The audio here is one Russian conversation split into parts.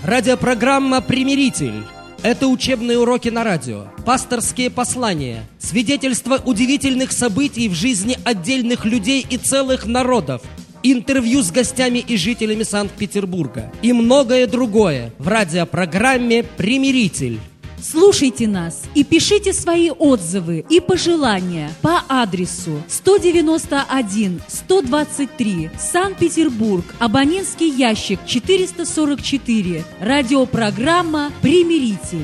Радиопрограмма «Примиритель». Это учебные уроки на радио, пасторские послания, свидетельства удивительных событий в жизни отдельных людей и целых народов, интервью с гостями и жителями Санкт-Петербурга и многое другое в радиопрограмме «Примиритель». Слушайте нас и пишите свои отзывы и пожелания по адресу 191-123, Санкт-Петербург, абонентский ящик 444, радиопрограмма «Примиритель».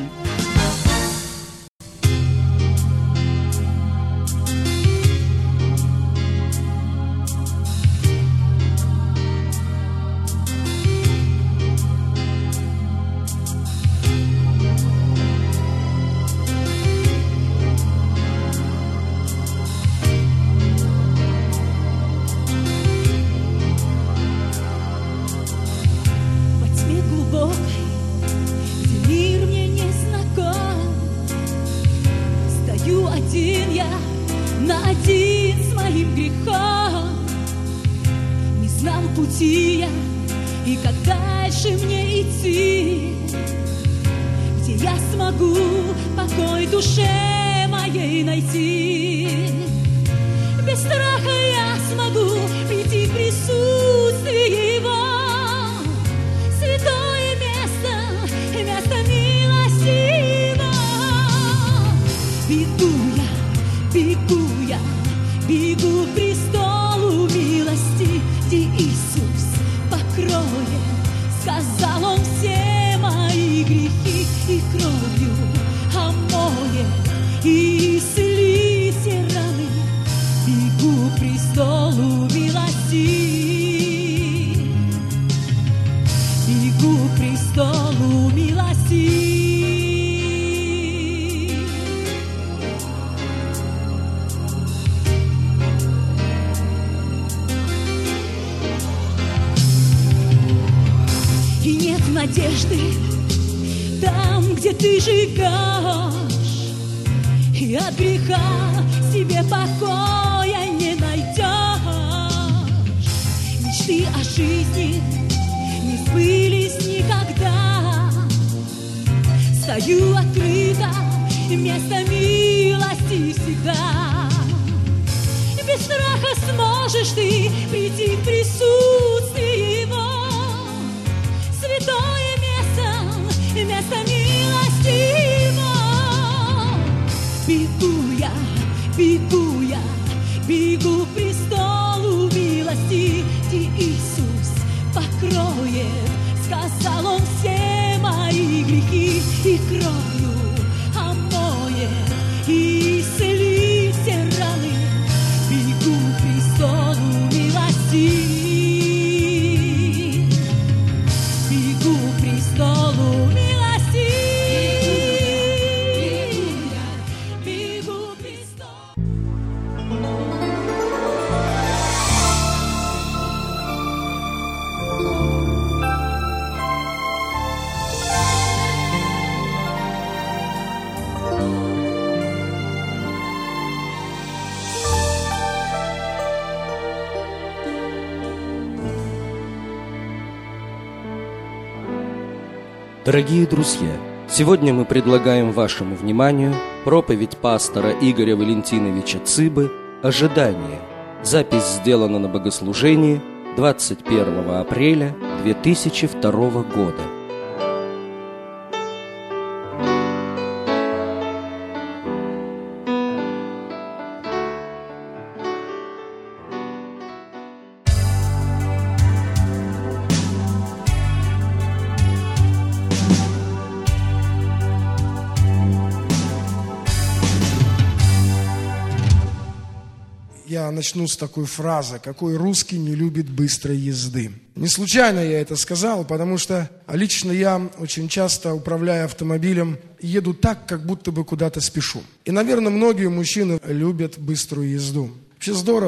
И как дальше мне идти, где я смогу покой душе моей найти? Без страха я смогу прийти в присутствие Его, святое место, место милости Его. Бегу я, бегу к престолу милости, где Иисус покроет, сказал Он, все мои грехи, и кровью омоет, и исцелит все раны. Бегу к престолу милости, бегу к престолу милости. Надежды там, где ты живешь, и от греха себе покоя не найдешь. Мечты о жизни не сбылись никогда. Стою открыто, место милости всегда. Без страха сможешь ты прийти в присутствие Его, святое место, место милости Его. Бегу я, бегу к престолу милости, где Иисус покроет, сказал Он, все мои грехи, и кровью омоет, и исцелит все раны. Бегу к престолу милости, престолу милости. Бегу к престолу. Дорогие друзья, сегодня мы предлагаем вашему вниманию проповедь пастора Игоря Валентиновича Цыбы «Ожидание». Запись сделана на богослужении 21 апреля 2002 года. Я начну с такой фразы: какой русский не любит быстрой езды? Не случайно я это сказал, потому что лично я очень часто, управляя автомобилем, еду так, как будто бы куда-то спешу. И, наверное, многие мужчины любят быструю езду. Вообще здорово,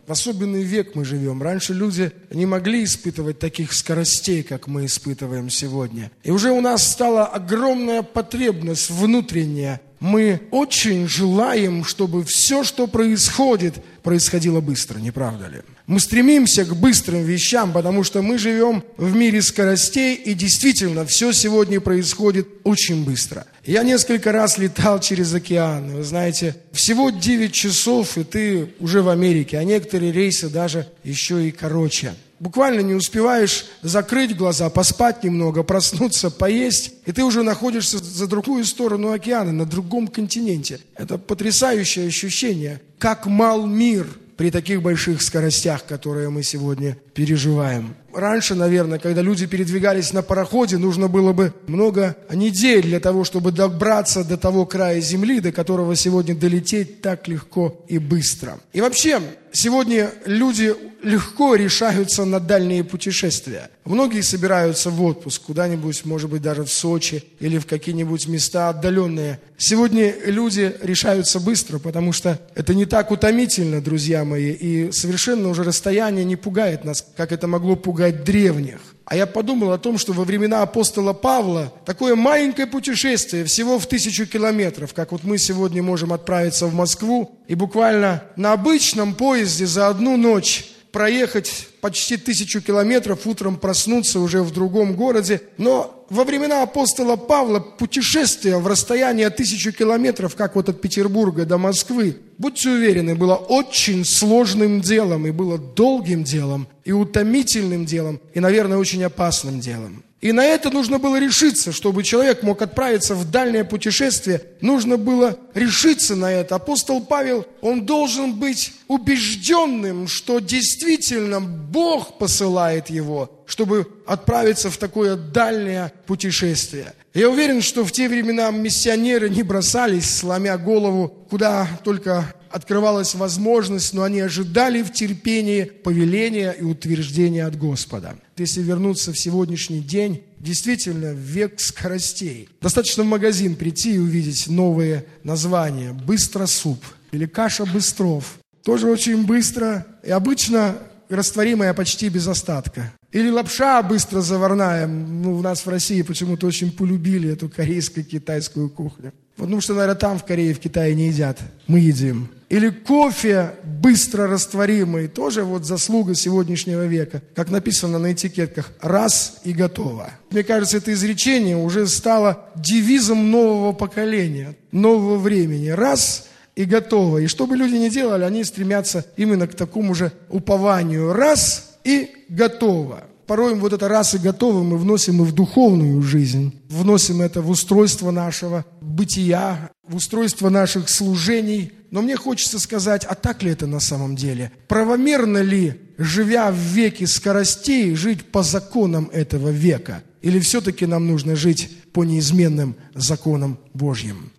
В особенный век мы живем. Раньше люди не могли испытывать таких скоростей, как мы испытываем сегодня. И уже у нас стала огромная потребность внутренняя. Мы очень желаем, чтобы все, что происходит, происходило быстро, не правда ли? Мы стремимся к быстрым вещам, потому что мы живем в мире скоростей, и действительно все сегодня происходит очень быстро. Я несколько раз летал через океан, вы знаете, всего 9 часов, и ты уже в Америке, а некоторые рейсы даже еще и короче. Буквально не успеваешь закрыть глаза, поспать немного, проснуться, поесть, и ты уже находишься за другую сторону океана, на другом континенте. Это потрясающее ощущение, как мал мир при таких больших скоростях, которые мы сегодня переживаем. Раньше, наверное, когда люди передвигались на пароходе, нужно было бы много недель для того, чтобы добраться до того края земли, до которого сегодня долететь так легко и быстро. И вообще, сегодня люди легко решаются на дальние путешествия. Многие собираются в отпуск куда-нибудь, может быть, даже в Сочи или в какие-нибудь места отдаленные. Сегодня люди решаются быстро, потому что это не так утомительно, друзья мои, и совершенно уже расстояние не пугает нас, как это могло пугать древних. А я подумал о том, что во времена апостола Павла такое маленькое путешествие, всего в 1000 километров, как вот мы сегодня можем отправиться в Москву и буквально на обычном поезде за одну ночь проехать почти 1000 километров, утром проснуться уже в другом городе. Но во времена апостола Павла путешествие в расстоянии 1000 километров, как вот от Петербурга до Москвы, будьте уверены, было очень сложным делом, и было долгим делом, и утомительным делом, и, наверное, очень опасным делом. И на это нужно было решиться, чтобы человек мог отправиться в дальнее путешествие. Нужно было решиться на это. Апостол Павел, он должен быть убежденным, что действительно Бог посылает его, чтобы отправиться в такое дальнее путешествие. Я уверен, что в те времена миссионеры не бросались, сломя голову, куда только открывалась возможность, но они ожидали в терпении повеления и утверждения от Господа. Если вернуться в сегодняшний день, действительно, век скоростей. Достаточно в магазин прийти и увидеть новые названия. «Быстросуп» или «Каша Быстров». Тоже очень быстро и обычно растворимая почти без остатка. Или лапша быстрозаварная. У нас в России почему-то очень полюбили эту корейско-китайскую кухню. Потому что, наверное, там в Корее, в Китае не едят. Мы едим. Или кофе быстро растворимый. Тоже вот заслуга сегодняшнего века. Как написано на этикетках, раз и готово. Мне кажется, это изречение уже стало девизом нового поколения, нового времени. Раз и готово. И что бы люди ни делали, они стремятся именно к такому же упованию. Раз и готово. Порой вот это раз и готово мы вносим и в духовную жизнь. Вносим это в устройство нашего бытия, в устройство наших служений. Но мне хочется сказать, а так ли это на самом деле? Правомерно ли, живя в веке скоростей, жить по законам этого века? Или все-таки нам нужно жить по неизменным законам Божьим?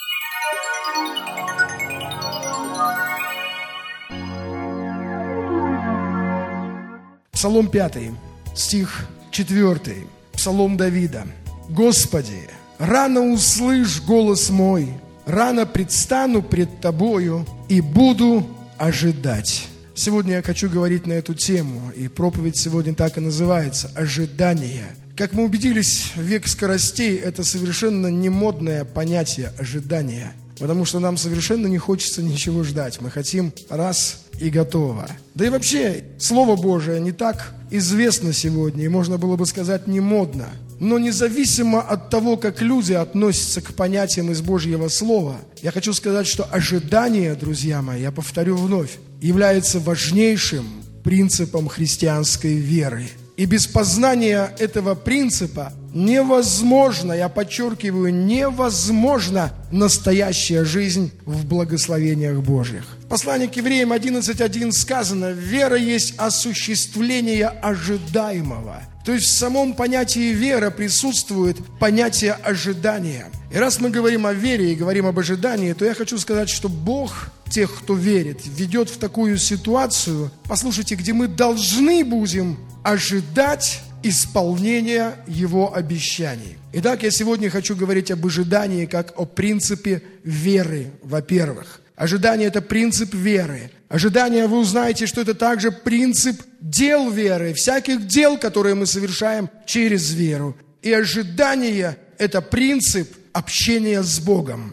Псалом 5, стих 4, Псалом Давида. «Господи, рано услышь голос мой, рано предстану пред Тобою и буду ожидать». Сегодня я хочу говорить на эту тему, и проповедь сегодня так и называется «Ожидание». Как мы убедились, век скоростей – это совершенно не модное понятие ожидания, потому что нам совершенно не хочется ничего ждать. Мы хотим раз и готово. Да и вообще, Слово Божие не так известно сегодня, и можно было бы сказать, не модно. Но независимо от того, как люди относятся к понятиям из Божьего Слова, я хочу сказать, что ожидание, друзья мои, я повторю вновь, является важнейшим принципом христианской веры. И без познания этого принципа невозможно, я подчеркиваю, невозможно настоящая жизнь в благословениях Божьих. В послании к Евреям 11:1 сказано: «Вера есть осуществление ожидаемого». То есть в самом понятии вера присутствует понятие ожидания. И раз мы говорим о вере и говорим об ожидании, то я хочу сказать, что Бог тех, кто верит, ведет в такую ситуацию, послушайте, где мы должны будем ожидать исполнения Его обещаний. Итак, я сегодня хочу говорить об ожидании как о принципе веры, во-первых. Ожидание – это принцип веры. Ожидание, вы узнаете, что это также принцип дел веры, всяких дел, которые мы совершаем через веру. И ожидание – это принцип общения с Богом.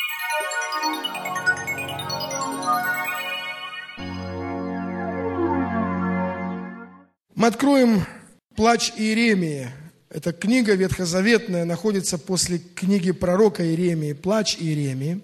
Мы откроем «Плач Иеремии». Эта книга ветхозаветная находится после книги пророка Иеремии. «Плач Иеремии».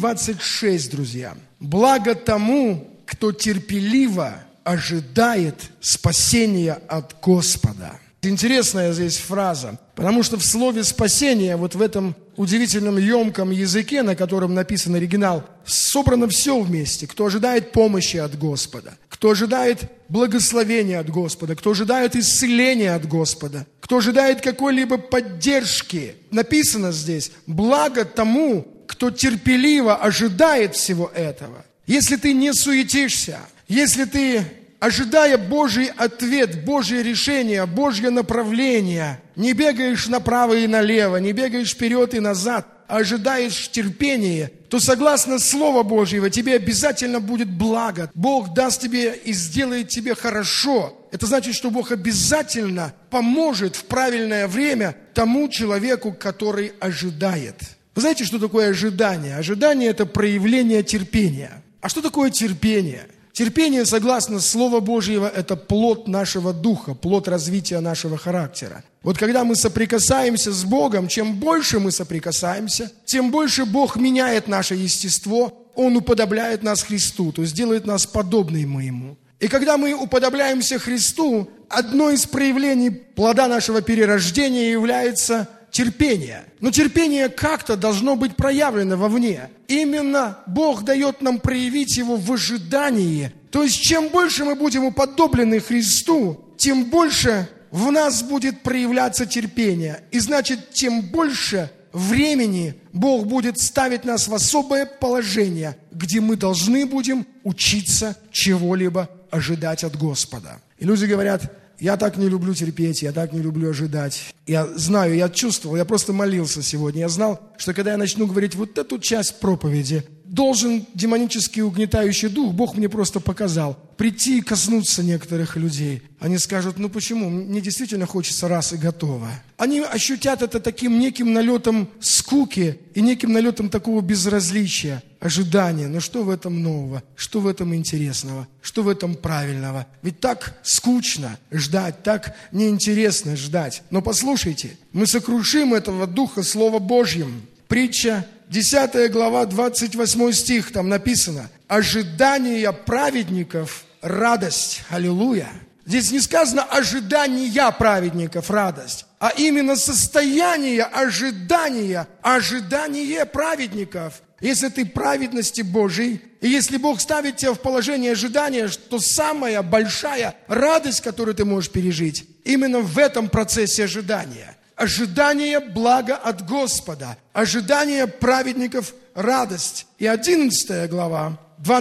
3:26, друзья. «Благо тому, кто терпеливо ожидает спасения от Господа». Интересная здесь фраза, потому что в слове «спасение», вот в этом удивительном емком языке, на котором написан оригинал, собрано все вместе. Кто ожидает помощи от Господа, кто ожидает благословения от Господа, кто ожидает исцеления от Господа, кто ожидает какой-либо поддержки. Написано здесь: «Благо тому, кто терпеливо ожидает всего этого». Если ты не суетишься, если ты, ожидая Божий ответ, Божье решение, Божье направление, не бегаешь направо и налево, не бегаешь вперед и назад, а ожидаешь терпения, то согласно Слова Божьего тебе обязательно будет благо. Бог даст тебе и сделает тебе хорошо. Это значит, что Бог обязательно поможет в правильное время тому человеку, который ожидает. Вы знаете, что такое ожидание? Ожидание – это проявление терпения. А что такое терпение? Терпение, согласно Слова Божьего, это плод нашего духа, плод развития нашего характера. Вот когда мы соприкасаемся с Богом, чем больше мы соприкасаемся, тем больше Бог меняет наше естество, Он уподобляет нас Христу, то есть делает нас подобными Ему. И когда мы уподобляемся Христу, одно из проявлений плода нашего перерождения является терпение. Но терпение как-то должно быть проявлено вовне. Именно Бог дает нам проявить его в ожидании. То есть, чем больше мы будем уподоблены Христу, тем больше в нас будет проявляться терпение. И значит, тем больше времени Бог будет ставить нас в особое положение, где мы должны будем учиться чего-либо ожидать от Господа. И люди говорят: я так не люблю терпеть, я так не люблю ожидать. Я знаю, я чувствовал, я просто молился сегодня. Я знал, что когда я начну говорить вот эту часть проповеди, должен демонический угнетающий дух, Бог мне просто показал, прийти и коснуться некоторых людей. Они скажут: ну почему? Мне действительно хочется раз и готово. Они ощутят это таким неким налетом скуки и неким налетом такого безразличия, ожидания. Но что в этом нового? Что в этом интересного? Что в этом правильного? Ведь так скучно ждать, так неинтересно ждать. Но послушайте, мы сокрушим этого духа Словом Божьим. Притча 10 глава, 28 стих, там написано: «Ожидание праведников – радость». Аллилуйя. Здесь не сказано «ожидания праведников – радость», а именно состояние ожидания, ожидание праведников. Если ты праведности Божией, и если Бог ставит тебя в положение ожидания, то самая большая радость, которую ты можешь пережить, именно в этом процессе ожидания. Ожидание блага от Господа, ожидание праведников – радость. И 11 глава,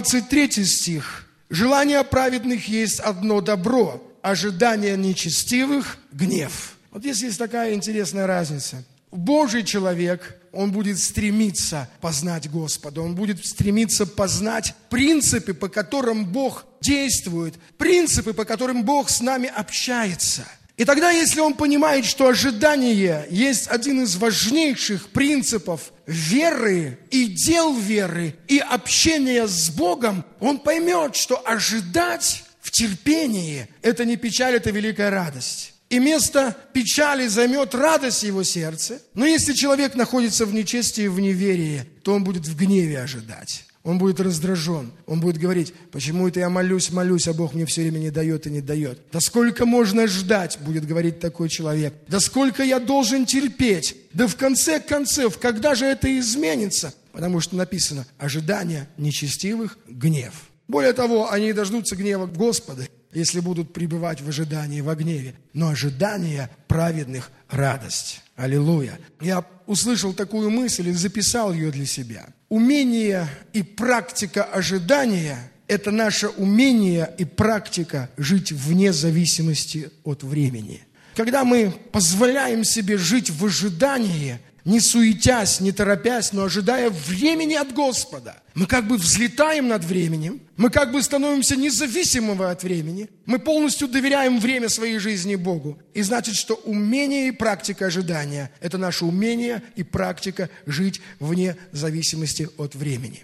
23 стих. «Желание праведных есть одно добро, ожидание нечестивых – гнев». Вот здесь есть такая интересная разница. Божий человек, он будет стремиться познать Господа, он будет стремиться познать принципы, по которым Бог действует, принципы, по которым Бог с нами общается. И тогда, если он понимает, что ожидание есть один из важнейших принципов веры и дел веры и общения с Богом, он поймет, что ожидать в терпении – это не печаль, это великая радость. И место печали займет радость его сердце. Но если человек находится в нечестии и в неверии, то он будет в гневе ожидать. Он будет раздражен. Он будет говорить: почему это я молюсь, а Бог мне все время не дает и не дает. Да сколько можно ждать, будет говорить такой человек. Да сколько я должен терпеть. Да в конце концов, когда же это изменится? Потому что написано: ожидание нечестивых – гнев. Более того, они дождутся гнева Господа, если будут пребывать в ожидании, во гневе. Но ожидание праведных – радость. Аллилуйя. Я услышал такую мысль и записал ее для себя. Умение и практика ожидания – это наше умение и практика жить вне зависимости от времени. Когда мы позволяем себе жить в ожидании, не суетясь, не торопясь, но ожидая времени от Господа. Мы как бы взлетаем над временем, мы как бы становимся независимыми от времени, мы полностью доверяем время своей жизни Богу. И значит, что умение и практика ожидания – это наше умение и практика жить вне зависимости от времени.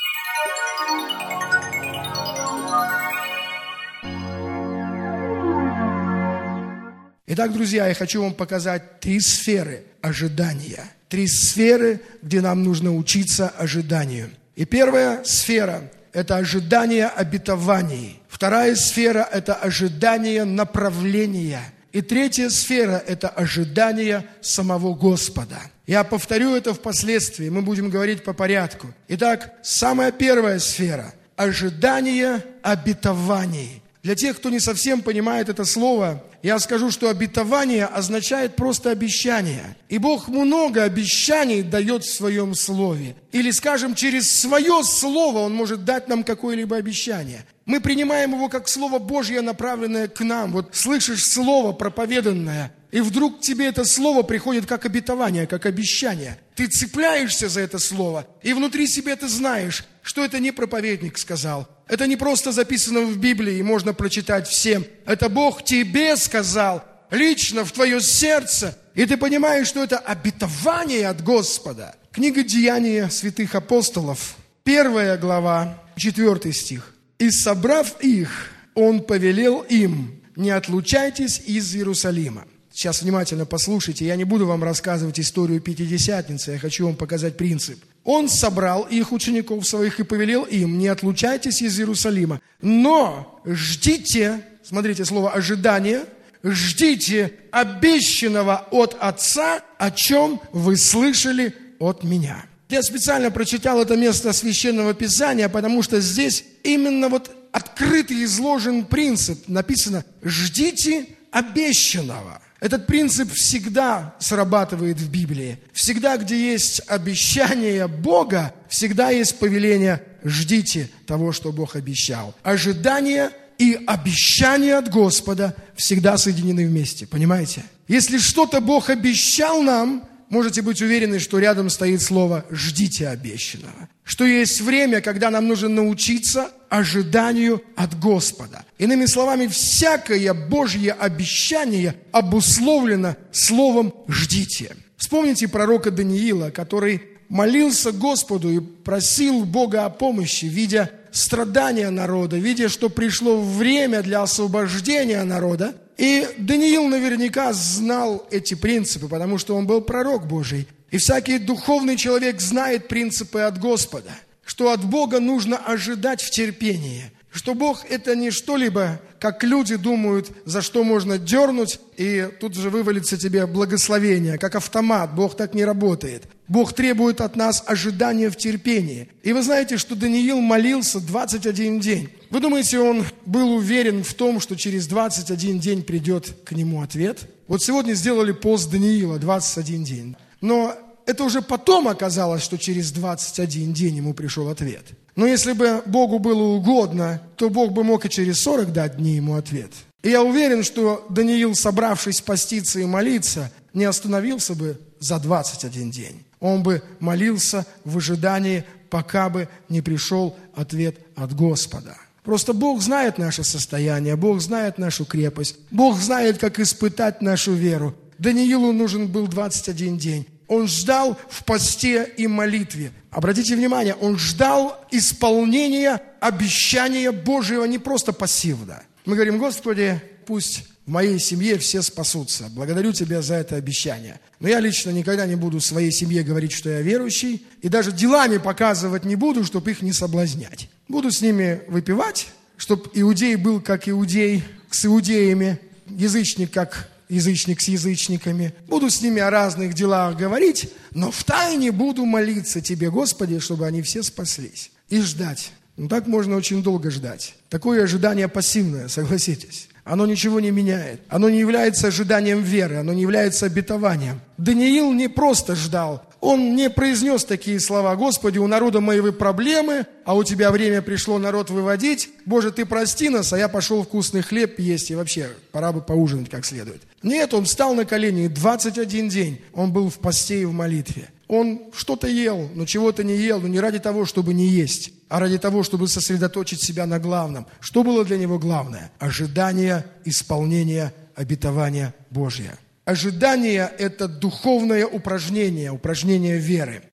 Итак, друзья, я хочу вам показать 3 сферы ожидания. 3 сферы, где нам нужно учиться ожиданию. И первая сфера – это ожидание обетований. Вторая сфера – это ожидание направления. И третья сфера – это ожидание самого Господа. Я повторю это впоследствии, мы будем говорить по порядку. Итак, самая первая сфера – ожидание обетований. Для тех, кто не совсем понимает это слово, я скажу, что обетование означает просто обещание. И Бог много обещаний дает в Своем Слове. Или, скажем, через Свое Слово Он может дать нам какое-либо обещание. Мы принимаем его как Слово Божье, направленное к нам. Вот слышишь Слово проповеданное, и вдруг тебе это Слово приходит как обетование, как обещание. Ты цепляешься за это Слово, и внутри себя ты знаешь, что это не проповедник сказал. Это не просто записано в Библии, и можно прочитать всем. Это Бог тебе сказал, лично в твое сердце. И ты понимаешь, что это обетование от Господа. Книга Деяния святых апостолов, 1 глава, 4 стих. «И собрав их, Он повелел им, не отлучайтесь из Иерусалима». Сейчас внимательно послушайте, я не буду вам рассказывать историю Пятидесятницы, я хочу вам показать принцип. Он собрал их, учеников своих, и повелел им, не отлучайтесь из Иерусалима, но ждите, смотрите слово «ожидание», ждите обещанного от Отца, о чем вы слышали от меня. Я специально прочитал это место Священного Писания, потому что здесь именно вот открыто изложен принцип. Написано «ждите обещанного». Этот принцип всегда срабатывает в Библии. Всегда, где есть обещание Бога, всегда есть повеление «ждите того, что Бог обещал». Ожидание и обещание от Господа всегда соединены вместе, понимаете? Если что-то Бог обещал нам, можете быть уверены, что рядом стоит слово «ждите обещанного». Что есть время, когда нам нужно научиться ожиданию от Господа. Иными словами, всякое Божье обещание обусловлено словом «ждите». Вспомните пророка Даниила, который молился Господу и просил Бога о помощи, видя страдания народа, видя, что пришло время для освобождения народа. И Даниил наверняка знал эти принципы, потому что он был пророк Божий. И всякий духовный человек знает принципы от Господа, что от Бога нужно ожидать в терпении, что Бог это не что-либо, как люди думают, за что можно дернуть, и тут же вывалится тебе благословение, как автомат. Бог так не работает. Бог требует от нас ожидания в терпении. И вы знаете, что Даниил молился 21 день. Вы думаете, он был уверен в том, что через 21 день придет к нему ответ? Вот сегодня сделали пост Даниила 21 день. Но это уже потом оказалось, что через 21 день ему пришел ответ. Но если бы Богу было угодно, то Бог бы мог и через 40 дней ему ответ. И я уверен, что Даниил, собравшись поститься и молиться, не остановился бы за 21 день. Он бы молился в ожидании, пока бы не пришел ответ от Господа. Просто Бог знает наше состояние, Бог знает нашу крепость, Бог знает, как испытать нашу веру. Даниилу нужен был 21 день. Он ждал в посте и молитве. Обратите внимание, он ждал исполнения обещания Божьего не просто пассивно. Мы говорим: Господи, пусть в моей семье все спасутся. Благодарю Тебя за это обещание. Но я лично никогда не буду своей семье говорить, что я верующий. И даже делами показывать не буду, чтобы их не соблазнять. Буду с ними выпивать, чтобы иудей был как иудей с иудеями, язычник как язычник с язычниками. Буду с ними о разных делах говорить, но втайне буду молиться Тебе, Господи, чтобы они все спаслись. И ждать. Ну, так можно очень долго ждать. Такое ожидание пассивное, согласитесь. Оно ничего не меняет. Оно не является ожиданием веры, оно не является обетованием. Даниил не просто ждал, Он не произнес такие слова: «Господи, у народа мои проблемы, а у тебя время пришло народ выводить. Боже, ты прости нас, а я пошел вкусный хлеб есть, и вообще пора бы поужинать как следует». Нет, он встал на колени, и 21 день он был в посте и в молитве. Он что-то ел, но чего-то не ел, но не ради того, чтобы не есть, а ради того, чтобы сосредоточить себя на главном. Что было для него главное? Ожидание исполнения обетования Божия. Ожидание – это духовное упражнение, упражнение веры.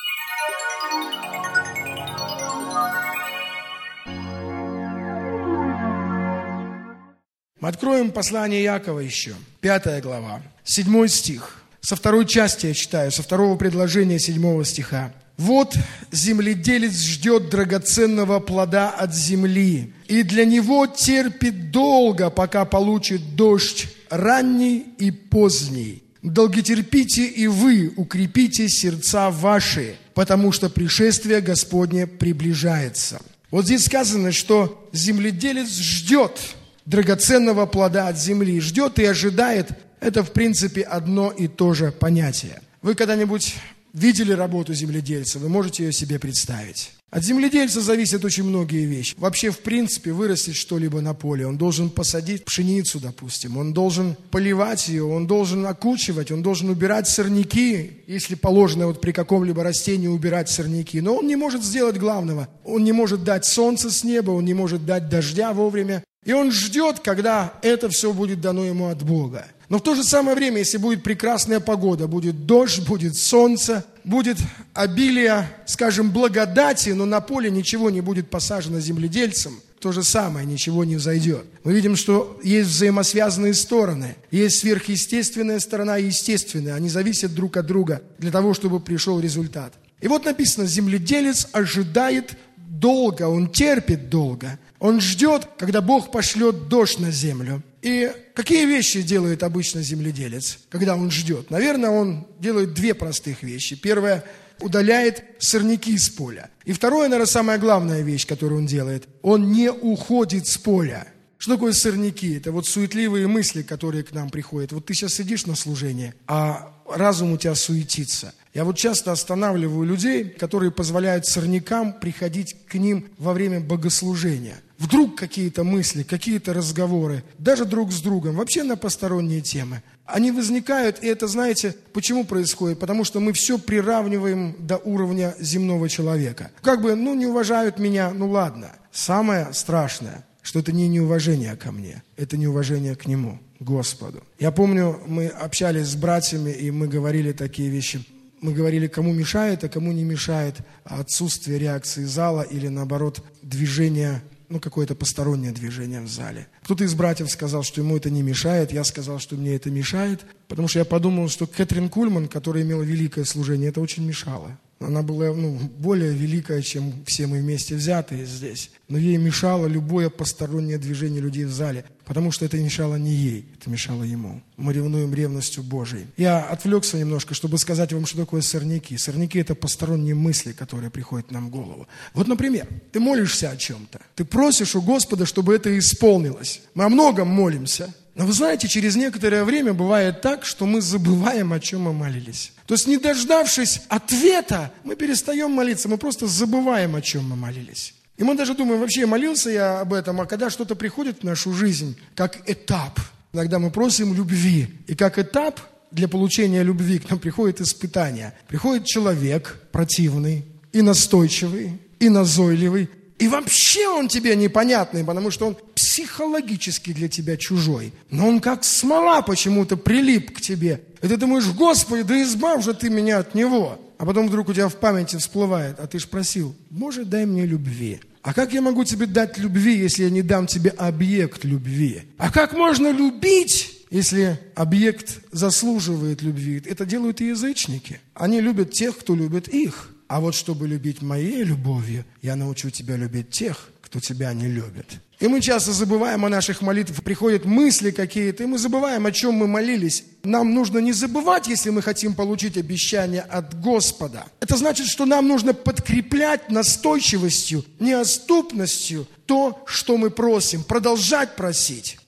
Мы откроем послание Иакова еще, 5 глава, 7 стих. Со второй части я читаю, со второго предложения 7 стиха. «Вот земледелец ждет драгоценного плода от земли, и для него терпит долго, пока получит дождь ранний и поздний. Долготерпите и вы, укрепите сердца ваши, потому что пришествие Господне приближается». Вот здесь сказано, что земледелец ждет драгоценного плода от земли, ждет и ожидает. Это, в принципе, одно и то же понятие. Вы когда-нибудь видели работу земледельца? Вы можете ее себе представить? От земледельца зависят очень многие вещи. Вообще, в принципе, вырастить что-либо на поле. Он должен посадить пшеницу, допустим. Он должен поливать ее, он должен окучивать, он должен убирать сорняки, если положено вот при каком-либо растении убирать сорняки. Но он не может сделать главного. Он не может дать солнце с неба, он не может дать дождя вовремя. И он ждет, когда это все будет дано ему от Бога. Но в то же самое время, если будет прекрасная погода, будет дождь, будет солнце, будет обилие, скажем, благодати, но на поле ничего не будет посажено земледельцем, то же самое, ничего не взойдет. Мы видим, что есть взаимосвязанные стороны. Есть сверхъестественная сторона и естественная. Они зависят друг от друга для того, чтобы пришел результат. И вот написано: земледелец ожидает долго, он терпит долго. Он ждет, когда Бог пошлет дождь на землю. И какие вещи делает обычно земледелец, когда он ждет? Наверное, он делает две простых вещи. Первое – удаляет сорняки из поля. И второе, наверное, самая главная вещь, которую он делает – он не уходит с поля. Что такое сорняки? Это вот суетливые мысли, которые к нам приходят. Вот ты сейчас сидишь на служении, а разум у тебя суетится. Я вот часто останавливаю людей, которые позволяют сорнякам приходить к ним во время богослужения. Вдруг какие-то мысли, какие-то разговоры, даже друг с другом, вообще на посторонние темы. Они возникают, и это, знаете, почему происходит? Потому что мы все приравниваем до уровня земного человека. Как бы, не уважают меня, ладно. Самое страшное, что это не неуважение ко мне, это неуважение к Нему, Господу. Я помню, мы общались с братьями, и мы говорили такие вещи. Мы говорили, кому мешает, а кому не мешает отсутствие реакции зала или, наоборот, движение, какое-то постороннее движение в зале. Кто-то из братьев сказал, что ему это не мешает, я сказал, что мне это мешает, потому что я подумал, что Кэтрин Кульман, которая имела великое служение, это очень мешало. Она была более великая, чем все мы вместе взятые здесь. Но ей мешало любое постороннее движение людей в зале, потому что это мешало не ей, это мешало ему. Мы ревнуем ревностью Божией. Я отвлекся немножко, чтобы сказать вам, что такое сорняки. Сорняки – это посторонние мысли, которые приходят нам в голову. Вот, например, ты молишься о чем-то. Ты просишь у Господа, чтобы это исполнилось. Мы о многом молимся. Но вы знаете, через некоторое время бывает так, что мы забываем, о чем мы молились. То есть, не дождавшись ответа, мы перестаем молиться, мы просто забываем, о чем мы молились. И мы даже думаем, вообще молился я об этом, а когда что-то приходит в нашу жизнь, как этап, иногда мы просим любви. И как этап для получения любви к нам приходит испытание. Приходит человек противный и настойчивый, и назойливый, и вообще он тебе непонятный, потому что он психологически для тебя чужой. Но он как смола почему-то прилип к тебе. И ты думаешь: Господи, да избавь же ты меня от него. А потом вдруг у тебя в памяти всплывает: а ты ж просил, Боже, дай мне любви. А как я могу тебе дать любви, если я не дам тебе объект любви? А как можно любить, если объект заслуживает любви? Это делают и язычники. Они любят тех, кто любит их. А вот чтобы любить моей любовью, я научу тебя любить тех, кто тебя не любит. И мы часто забываем о наших молитвах, приходят мысли какие-то, и мы забываем, о чем мы молились. Нам нужно не забывать, если мы хотим получить обещание от Господа. Это значит, что нам нужно подкреплять настойчивостью, неотступностью то, что мы просим, продолжать просить.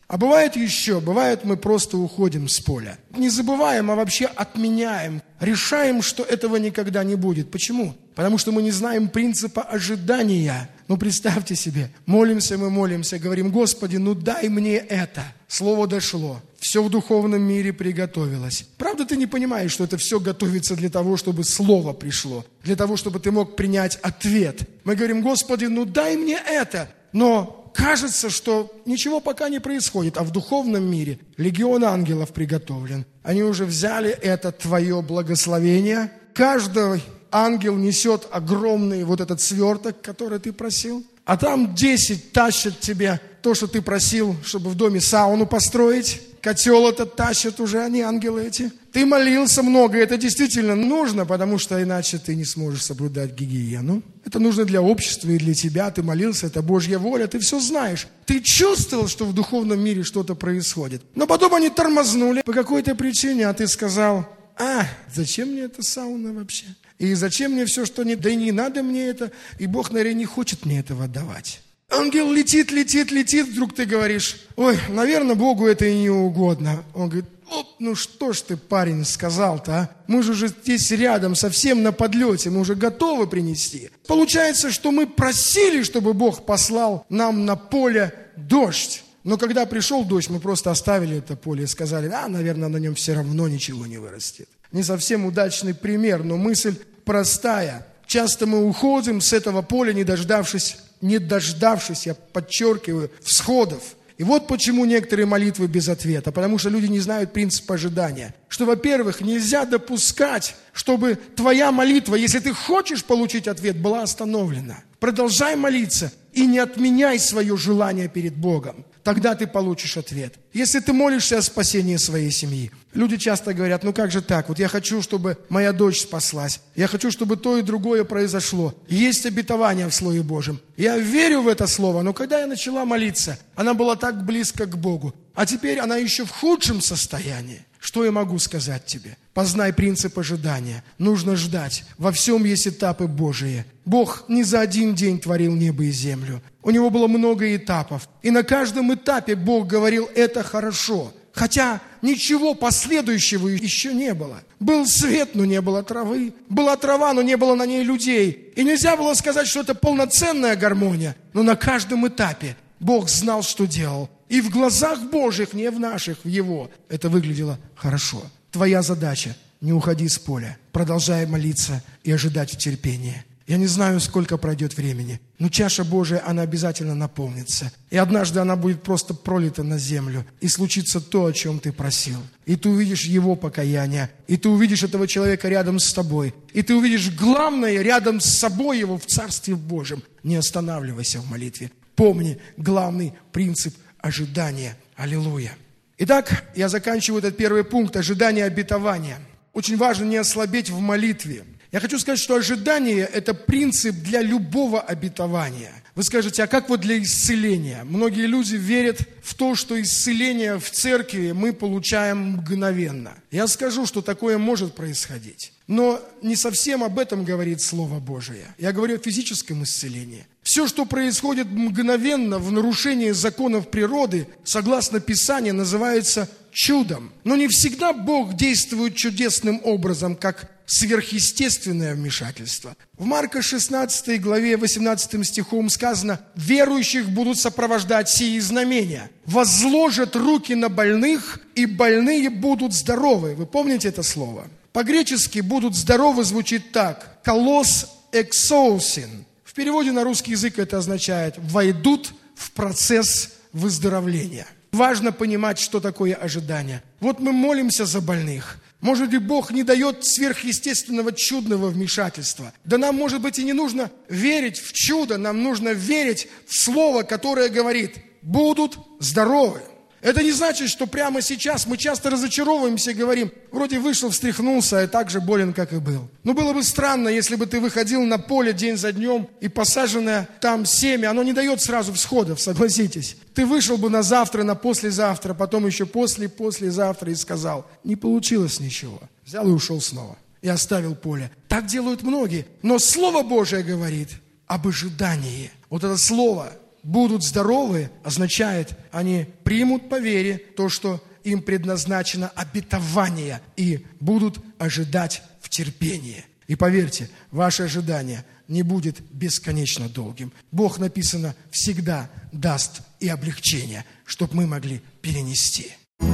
А бывает еще, мы просто уходим с поля. Не забываем, а вообще отменяем. Решаем, что этого никогда не будет. Почему? Потому что мы не знаем принципа ожидания. Ну, представьте себе, молимся, говорим: Господи, ну дай мне это. Слово дошло. Все в духовном мире приготовилось. Правда, ты не понимаешь, что это все готовится для того, чтобы слово пришло. Для того, чтобы ты мог принять ответ. Мы говорим: Господи, ну дай мне это. Но кажется, что ничего пока не происходит, а в духовном мире легион ангелов приготовлен. Они уже взяли это твое благословение. Каждый ангел несет огромный вот этот сверток, который ты просил. А там 10 тащат тебе то, что ты просил, чтобы в доме сауну построить. Котел этот тащат уже они, ангелы эти. Ты молился много, это действительно нужно, потому что иначе ты не сможешь соблюдать гигиену. Это нужно для общества и для тебя. Ты молился, это Божья воля, ты все знаешь. Ты чувствовал, что в духовном мире что-то происходит. Но потом они тормознули по какой-то причине, а ты сказал: зачем мне эта сауна вообще? И зачем мне все, что нет? Да и не надо мне это. И Бог, наверное, не хочет мне этого давать. Ангел летит. Вдруг ты говоришь: ой, наверное, Богу это и не угодно. Он говорит: ну что ж ты, парень, сказал-то, а? Мы же уже здесь рядом, совсем на подлете, мы уже готовы принести. Получается, что мы просили, чтобы Бог послал нам на поле дождь. Но когда пришел дождь, мы просто оставили это поле и сказали: наверное, на нем все равно ничего не вырастет. Не совсем удачный пример, но мысль простая. Часто мы уходим с этого поля, не дождавшись, я подчеркиваю, всходов. И вот почему некоторые молитвы без ответа. Потому что люди не знают принципа ожидания. Что, во-первых, нельзя допускать, чтобы твоя молитва, если ты хочешь получить ответ, была остановлена. Продолжай молиться и не отменяй свое желание перед Богом. Тогда ты получишь ответ. Если ты молишься о спасении своей семьи. Люди часто говорят: ну как же так? Вот я хочу, чтобы моя дочь спаслась. Я хочу, чтобы то и другое произошло. Есть обетование в Слове Божьем. Я верю в это слово, но когда я начала молиться, она была так близко к Богу. А теперь она еще в худшем состоянии. Что я могу сказать тебе? Познай принцип ожидания. Нужно ждать. Во всем есть этапы Божии. Бог не за один день творил небо и землю. У Него было много этапов. И на каждом этапе Бог говорил: это хорошо. Хотя ничего последующего еще не было. Был свет, но не было травы. Была трава, но не было на ней людей. И нельзя было сказать, что это полноценная гармония. Но на каждом этапе Бог знал, что делал. И в глазах Божьих, не в наших, в Его, это выглядело хорошо. Твоя задача – не уходи с поля. Продолжай молиться и ожидать в терпении. Я не знаю, сколько пройдет времени, но чаша Божия, она обязательно наполнится. И однажды она будет просто пролита на землю. И случится то, о чем ты просил. И ты увидишь его покаяние. И ты увидишь этого человека рядом с тобой. И ты увидишь главное рядом с собой его в Царстве Божьем. Не останавливайся в молитве. Помни главный принцип ожидания. Аллилуйя. Итак, я заканчиваю этот первый пункт – ожидание обетования. Очень важно не ослабеть в молитве. Я хочу сказать, что ожидание – это принцип для любого обетования. Вы скажете: а как вот для исцеления? Многие люди верят в то, что исцеление в церкви мы получаем мгновенно. Я скажу, что такое может происходить. Но не совсем об этом говорит Слово Божие. Я говорю о физическом исцелении. Все, что происходит мгновенно в нарушении законов природы, согласно Писанию, называется чудом. Но не всегда Бог действует чудесным образом, как сверхъестественное вмешательство. В Марка 16 главе 18 стихом сказано: верующих будут сопровождать сии знамения. Возложат руки на больных, и больные будут здоровы. Вы помните это слово? По-гречески «будут здоровы» звучит так: «калос эксоусин». В переводе на русский язык это означает «войдут в процесс выздоровления». Важно понимать, что такое ожидание. Вот мы молимся за больных. Может быть, Бог не дает сверхъестественного чудного вмешательства. Да нам, может быть, и не нужно верить в чудо, нам нужно верить в Слово, которое говорит: будут здоровы. Это не значит, что прямо сейчас мы часто разочаровываемся и говорим: вроде вышел, встряхнулся, а так же болен, как и был. Но было бы странно, если бы ты выходил на поле день за днем, и посаженное там семя, оно не дает сразу всходов, согласитесь. Ты вышел бы на завтра, на послезавтра, потом еще послезавтра и сказал: не получилось ничего. Взял и ушел снова. И оставил поле. Так делают многие. Но Слово Божие говорит об ожидании. Вот это слово будут здоровы, означает, они примут по вере то, что им предназначено обетование, и будут ожидать в терпении. И поверьте, ваше ожидание не будет бесконечно долгим. Бог, написано, всегда даст и облегчение, чтобы мы могли перенести.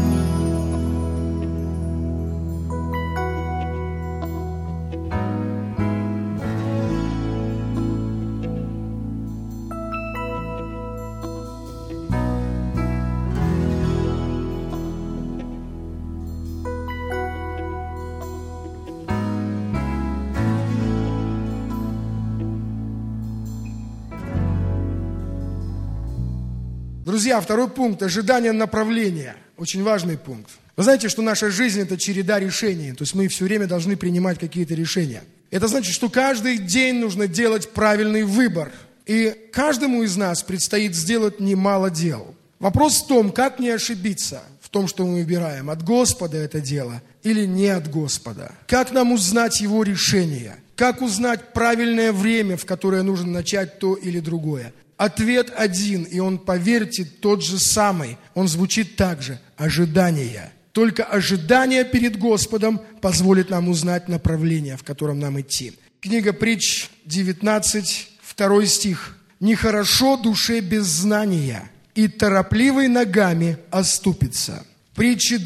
Друзья, второй пункт – ожидание направления. Очень важный пункт. Вы знаете, что наша жизнь – это череда решений. То есть мы все время должны принимать какие-то решения. Это значит, что каждый день нужно делать правильный выбор. И каждому из нас предстоит сделать немало дел. Вопрос в том, как не ошибиться в том, что мы выбираем. От Господа это дело или не от Господа. Как нам узнать Его решение? Как узнать правильное время, в которое нужно начать то или другое? Ответ один, и он, поверьте, тот же самый. Он звучит так же – ожидание. Только ожидание перед Господом позволит нам узнать направление, в котором нам идти. Книга Притч 19, 2 стих. «Нехорошо душе без знания, и торопливый ногами оступится». Притчи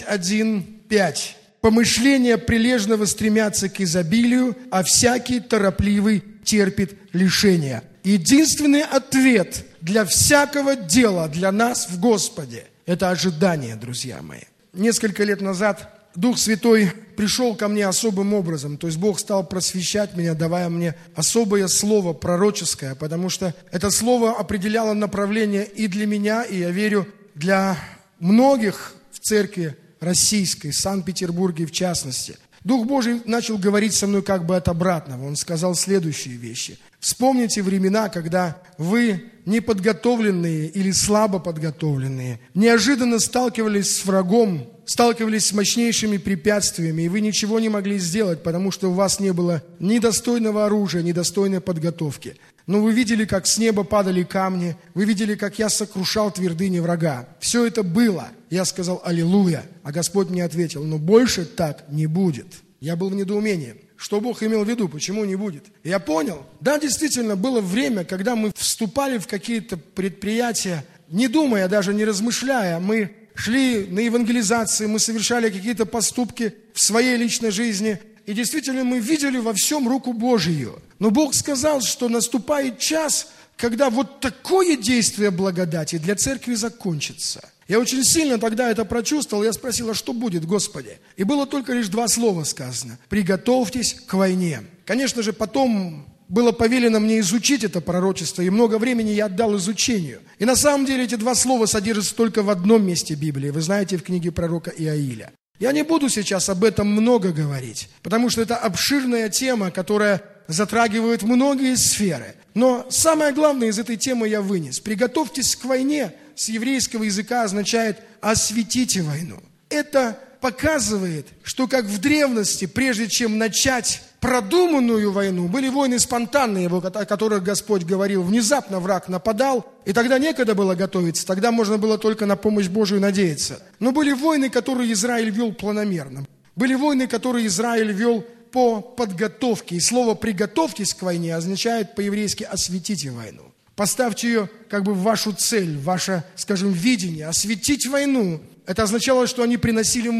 21, 5. «Помышления прилежного стремятся к изобилию, а всякий торопливый терпит лишения». Единственный ответ для всякого дела для нас в Господе – это ожидание, друзья мои. Несколько лет назад Дух Святой пришел ко мне особым образом. То есть Бог стал просвещать меня, давая мне особое слово пророческое, потому что это слово определяло направление и для меня, и, я верю, для многих в церкви российской, в Санкт-Петербурге в частности. Дух Божий начал говорить со мной как бы от обратного. Он сказал следующие вещи. Вспомните времена, когда вы неподготовленные или слабо подготовленные, неожиданно сталкивались с врагом, сталкивались с мощнейшими препятствиями, и вы ничего не могли сделать, потому что у вас не было ни достойного оружия, ни достойной подготовки. Но вы видели, как с неба падали камни, вы видели, как я сокрушал твердыни врага. Все это было. Я сказал «Аллилуйя», а Господь мне ответил: «Но больше так не будет». Я был в недоумении. Что Бог имел в виду? Почему не будет? И я понял. Да, действительно, было время, когда мы вступали в какие-то предприятия, не думая, даже не размышляя. Мы шли на евангелизации, мы совершали какие-то поступки в своей личной жизни. И действительно, мы видели во всем руку Божию. Но Бог сказал, что наступает час, когда вот такое действие благодати для церкви закончится. Я очень сильно тогда это прочувствовал. Я спросил: а что будет, Господи? И было только лишь 2 слова сказано: приготовьтесь к войне. Конечно же, потом было повелено мне изучить это пророчество, и много времени я отдал изучению. И на самом деле эти 2 слова содержатся только в одном месте Библии. Вы знаете, в книге пророка Иаиля. Я не буду сейчас об этом много говорить, потому что это обширная тема, которая затрагивает многие сферы. Но самое главное из этой темы я вынес. Приготовьтесь к войне с еврейского языка означает «осветите войну». Это показывает, что как в древности, прежде чем начать продуманную войну, были войны спонтанные, о которых Господь говорил. Внезапно враг нападал, и тогда некогда было готовиться, тогда можно было только на помощь Божию надеяться. Но были войны, которые Израиль вел планомерно. Были войны, которые Израиль вел по подготовке. И слово «приготовьтесь к войне» означает по-еврейски «осветите войну». Поставьте ее как бы в вашу цель, в ваше, скажем, видение. Осветить войну. Это означало, что они приносили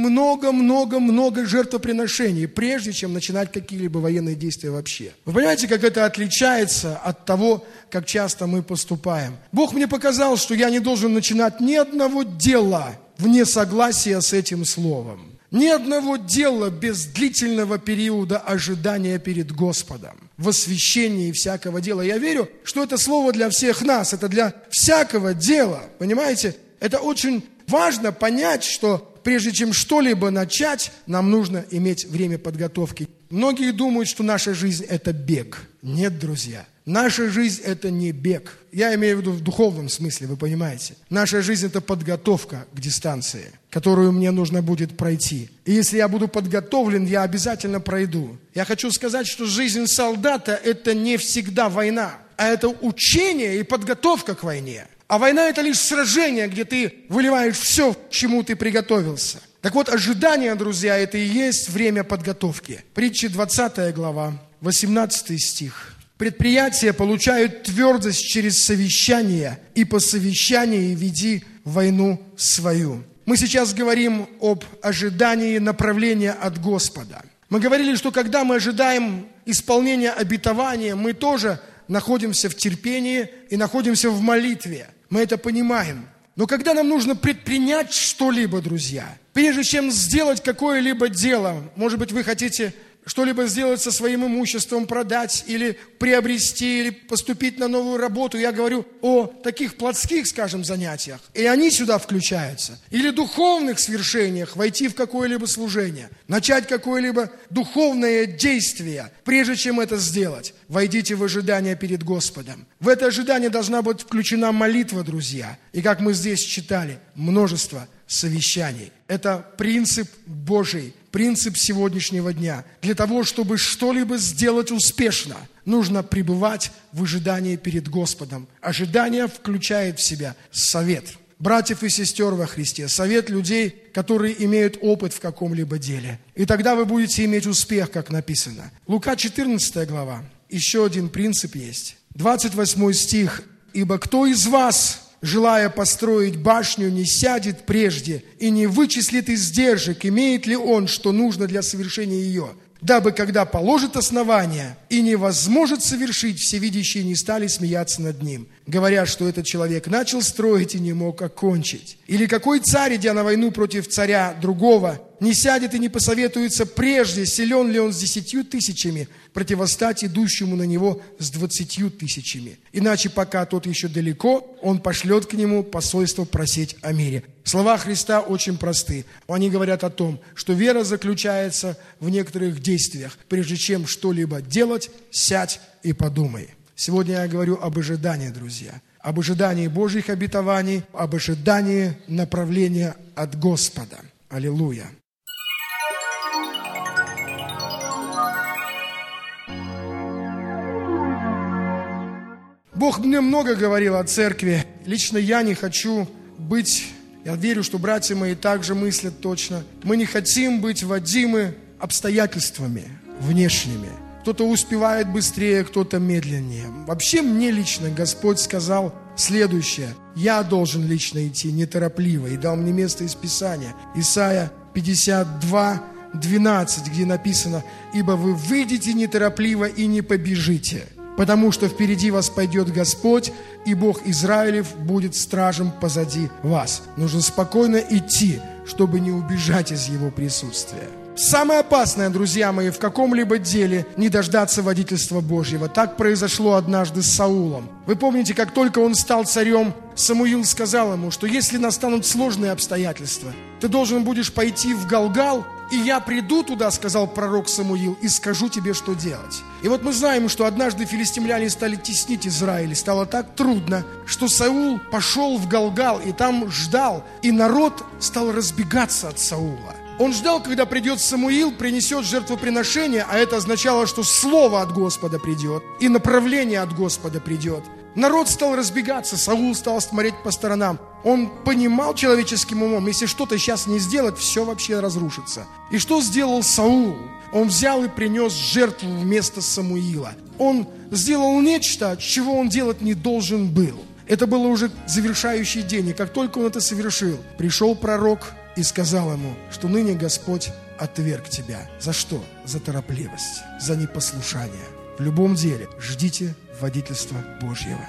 много жертвоприношений, прежде чем начинать какие-либо военные действия вообще. Вы понимаете, как это отличается от того, как часто мы поступаем? Бог мне показал, что я не должен начинать ни одного дела вне согласия с этим словом. Ни одного дела без длительного периода ожидания перед Господом, в освящении всякого дела. Я верю, что это слово для всех нас, это для всякого дела, понимаете? Это очень важно понять, что прежде чем что-либо начать, нам нужно иметь время подготовки. Многие думают, что наша жизнь – это бег. Нет, друзья, наша жизнь – это не бег. Я имею в виду в духовном смысле, вы понимаете. Наша жизнь – это подготовка к дистанции, которую мне нужно будет пройти. И если я буду подготовлен, я обязательно пройду. Я хочу сказать, что жизнь солдата – это не всегда война. а это учение и подготовка к войне. А война – это лишь сражение, где ты выливаешь все, к чему ты приготовился. Так вот, ожидание, друзья, это и есть время подготовки. Притча 20 глава, 18 стих. Предприятия получают твердость через совещание, и по совещанию веди войну свою. Мы сейчас говорим об ожидании направления от Господа. Мы говорили, что когда мы ожидаем исполнения обетования, мы тоже находимся в терпении и находимся в молитве. Мы это понимаем. Но когда нам нужно предпринять что-либо, друзья, прежде чем сделать какое-либо дело, может быть, вы хотите что-либо сделать со своим имуществом, продать или приобрести, или поступить на новую работу. Я говорю о таких плотских, скажем, занятиях. И они сюда включаются. Или духовных свершениях, войти в какое-либо служение, начать какое-либо духовное действие. Прежде чем это сделать, войдите в ожидание перед Господом. В это ожидание должна быть включена молитва, друзья. И как мы здесь читали, множество совещаний. Это принцип Божий, принцип сегодняшнего дня. Для того, чтобы что-либо сделать успешно, нужно пребывать в ожидании перед Господом. Ожидание включает в себя совет братьев и сестер во Христе, совет людей, которые имеют опыт в каком-либо деле. И тогда вы будете иметь успех, как написано. Лука 14 глава. Еще один принцип есть. 28 стих. «Ибо кто из вас, желая построить башню, не сядет прежде и не вычислит издержек, имеет ли он, что нужно для совершения ее, дабы, когда положит основание и не возможет совершить, всевидящие не стали смеяться над ним, говоря, что этот человек начал строить и не мог окончить. Или какой царь, идя на войну против царя другого, не сядет и не посоветуется прежде, силен ли он с 10 000 противостать идущему на него с 20 000. Иначе, пока тот еще далеко, он пошлет к нему посольство просить о мире». Слова Христа очень просты. Они говорят о том, что вера заключается в некоторых действиях. Прежде чем что-либо делать, сядь и подумай. Сегодня я говорю об ожидании, друзья. Об ожидании Божьих обетований, об ожидании направления от Господа. Аллилуйя. Бог мне много говорил о церкви. Лично я не хочу быть, я верю, что братья мои также мыслят точно. Мы не хотим быть водимы обстоятельствами внешними. Кто-то успевает быстрее, кто-то медленнее. Вообще мне лично Господь сказал следующее. Я должен лично идти неторопливо. И дал мне место из Писания. Исайя 52:12, где написано: «Ибо вы выйдете неторопливо и не побежите, потому что впереди вас пойдет Господь, и Бог Израилев будет стражем позади вас». Нужно спокойно идти, чтобы не убежать из Его присутствия. Самое опасное, друзья мои, в каком-либо деле не дождаться водительства Божьего. Так произошло однажды с Саулом. Вы помните, как только он стал царем, Самуил сказал ему, что если настанут сложные обстоятельства, ты должен будешь пойти в Галгал, и я приду туда, сказал пророк Самуил, и скажу тебе, что делать. И вот мы знаем, что однажды филистимляне стали теснить Израиль. Стало так трудно, что Саул пошел в Галгал и там ждал, и народ стал разбегаться от Саула. Он ждал, когда придет Самуил, принесет жертвоприношение, а это означало, что слово от Господа придет, и направление от Господа придет. Народ стал разбегаться, Саул стал смотреть по сторонам. Он понимал человеческим умом, если что-то сейчас не сделать, все вообще разрушится. И что сделал Саул? Он взял и принес жертву вместо Самуила. Он сделал нечто, чего он делать не должен был. Это было уже завершающий день, и как только он это совершил, пришел пророк и сказал ему, что ныне Господь отверг тебя. За что? За торопливость, за непослушание. В любом деле ждите водительства Божьего.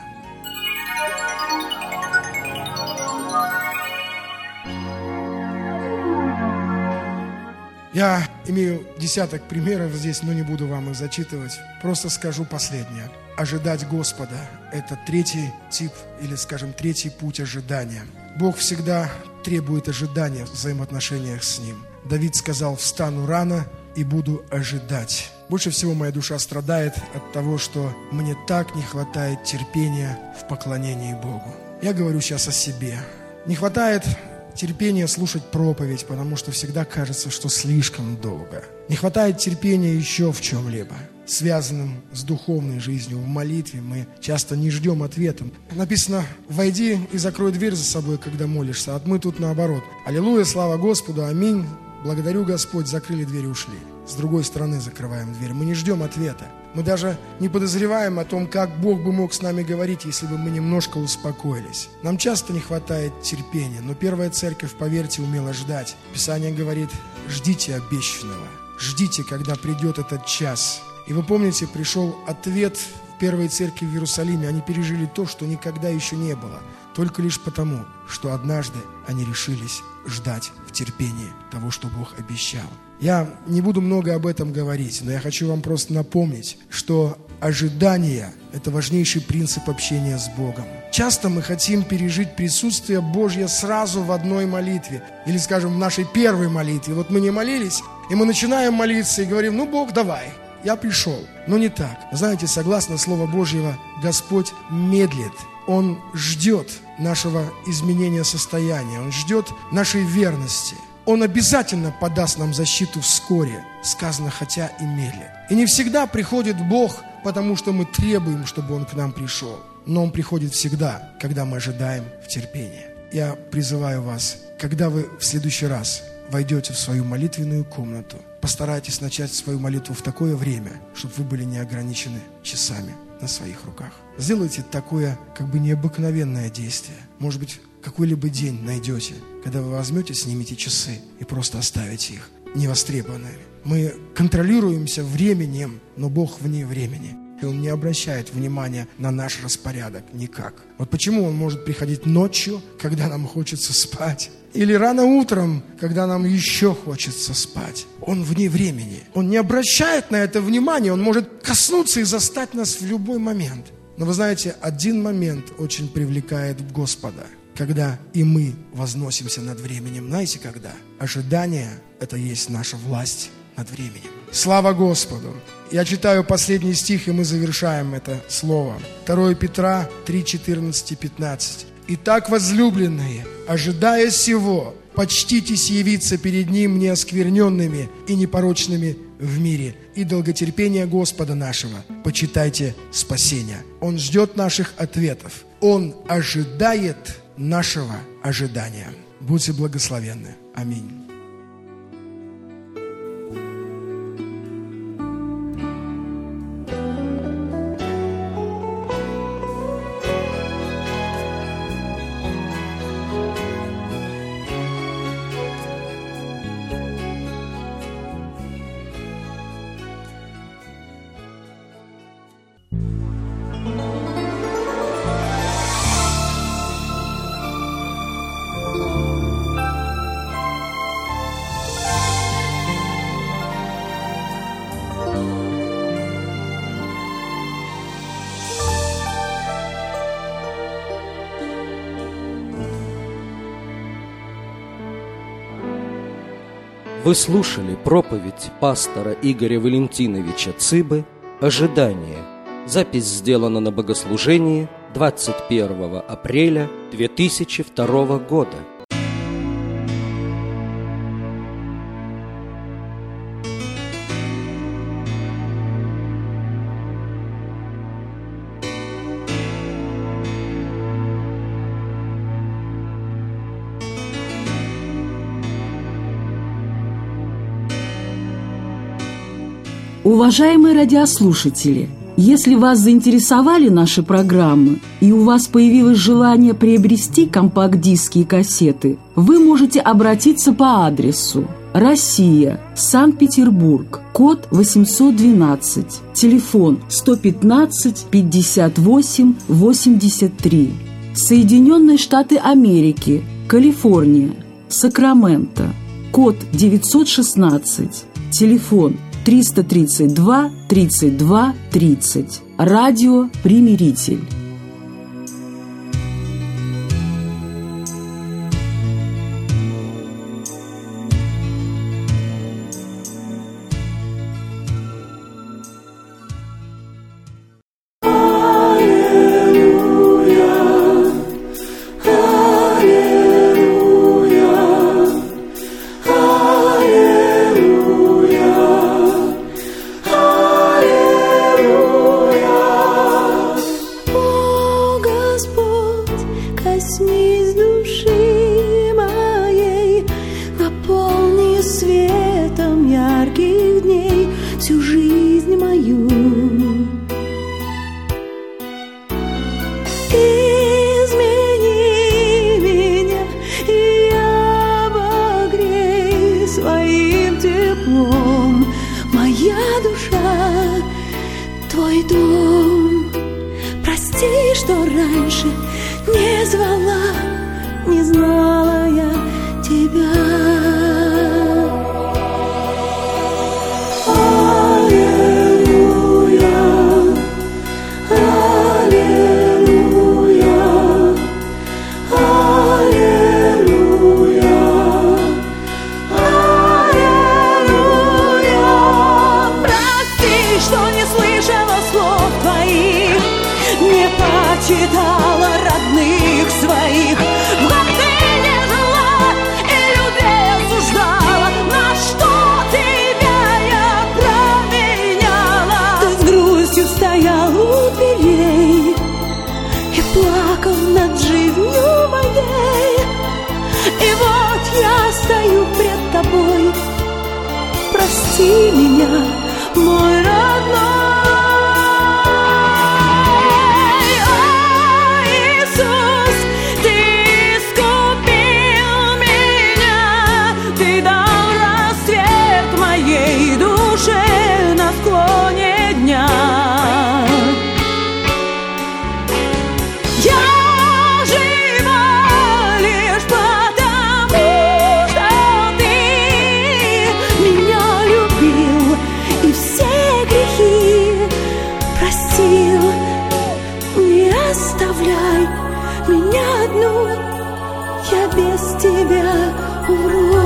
Я имею десяток примеров здесь, но не буду вам их зачитывать. Просто скажу последнее. Ожидать Господа – это третий тип, или, скажем, третий путь ожидания. Бог всегда требует ожидания в взаимоотношениях с Ним. Давид сказал: «Встану рано и буду ожидать». Больше всего моя душа страдает от того, что мне так не хватает терпения в поклонении Богу. Я говорю сейчас о себе. Не хватает терпения слушать проповедь, потому что всегда кажется, что слишком долго. Не хватает терпения еще в чем-либо. связанным с духовной жизнью, в молитве, мы часто не ждем ответа. Написано: «Войди и закрой дверь за собой, когда молишься». А мы тут наоборот. Аллилуйя, слава Господу, аминь. Благодарю, Господь, закрыли дверь и ушли. С другой стороны закрываем дверь. Мы не ждем ответа. Мы даже не подозреваем о том, как Бог бы мог с нами говорить, если бы мы немножко успокоились. Нам часто не хватает терпения, но первая церковь, поверьте, умела ждать. Писание говорит: ждите обещанного, ждите, когда придет этот час. И вы помните, пришел ответ в первой церкви в Иерусалиме. Они пережили то, что никогда еще не было. Только лишь потому, что однажды они решились ждать в терпении того, что Бог обещал. Я не буду много об этом говорить, но я хочу вам просто напомнить, что ожидание – это важнейший принцип общения с Богом. Часто мы хотим пережить присутствие Божье сразу в одной молитве. Или, скажем, в нашей первой молитве. Вот мы не молились, и мы начинаем молиться и говорим: ну, Бог, давай, я пришел. Но не так. Знаете, согласно Слову Божьего, Господь медлит. Он ждет нашего изменения состояния. Он ждет нашей верности. Он обязательно подаст нам защиту вскоре. Сказано, хотя и медлит. И не всегда приходит Бог, потому что мы требуем, чтобы Он к нам пришел. Но Он приходит всегда, когда мы ожидаем в терпении. Я призываю вас, когда вы в следующий раз войдете в свою молитвенную комнату, постарайтесь начать свою молитву в такое время, чтобы вы были не ограничены часами на своих руках. Сделайте такое как бы необыкновенное действие. Может быть, какой-либо день найдете, когда вы возьмете, снимите часы и просто оставите их невостребованными. Мы контролируемся временем, но Бог вне времени. И Он не обращает внимания на наш распорядок никак. Вот почему Он может приходить ночью, когда нам хочется спать, или рано утром, когда нам еще хочется спать. Он вне времени. Он не обращает на это внимания. Он может коснуться и застать нас в любой момент. Но вы знаете, один момент очень привлекает Господа, когда и мы возносимся над временем. Знаете, когда? Ожидание – это есть наша власть над временем. Слава Господу! Я читаю последний стих, и мы завершаем это слово. 2 Петра 3, 14 и 15. «Итак, возлюбленные, ожидая сего, почтитесь явиться перед Ним неоскверненными и непорочными в мире, и долготерпение Господа нашего почитайте спасения». Он ждет наших ответов. Он ожидает нашего ожидания. Будьте благословенны. Аминь. Вы слушали проповедь пастора Игоря Валентиновича Цыбы «Ожидание». Запись сделана на богослужении 21 апреля 2002 года. Уважаемые радиослушатели, если вас заинтересовали наши программы и у вас появилось желание приобрести компакт-диски и кассеты, вы можете обратиться по адресу: Россия, Санкт-Петербург, код 812, телефон 115 58 83, Соединенные Штаты Америки, Калифорния, Сакраменто, код 916, телефон 332 32 30. Радио «Примиритель». Hallelujah. дом. Прости, что раньше не звала, не знала я тебя. Читала родных своих, в годы не жила и людей осуждала. На что тебя я променяла? Ты с грустью стоял у дверей и плакал над жизнью моей. И вот я стою пред тобой. Прости меня, мой родной. Меня одну, я без тебя умру.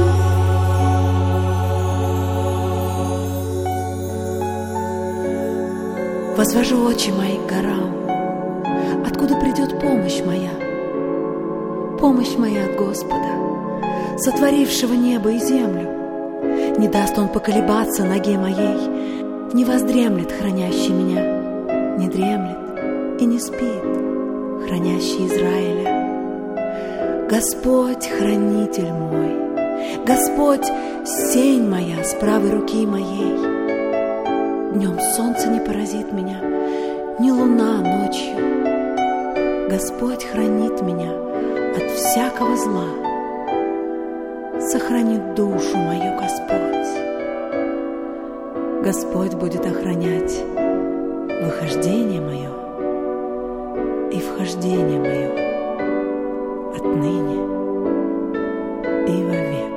Возвожу очи мои к горам, откуда придет помощь моя. Помощь моя от Господа, сотворившего небо и землю. Не даст Он поколебаться ноге моей, не воздремлет хранящий меня, не дремлет и не спит хранящий Израиля. Господь, хранитель мой, Господь, сень моя с правой руки моей. Днем солнце не поразит меня, ни луна ночью. Господь хранит меня от всякого зла. Сохранит душу мою Господь. Господь будет охранять выхождение мое и вхождение мое отныне и вовек.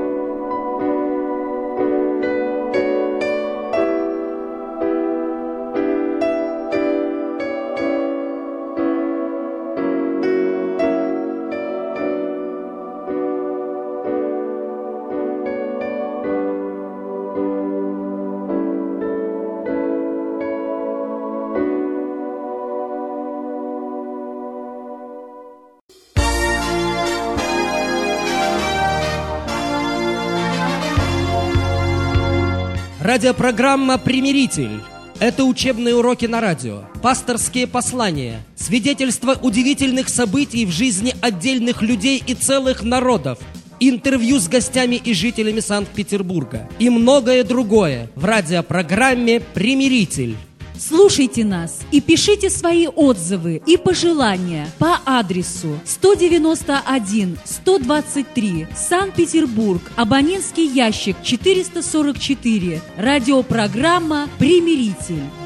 Радиопрограмма «Примиритель». Это учебные уроки на радио, пасторские послания, свидетельства удивительных событий в жизни отдельных людей и целых народов, интервью с гостями и жителями Санкт-Петербурга и многое другое в радиопрограмме «Примиритель». Слушайте нас и пишите свои отзывы и пожелания по адресу 191-123, Санкт-Петербург, абонентский ящик 444, радиопрограмма «Примиритель».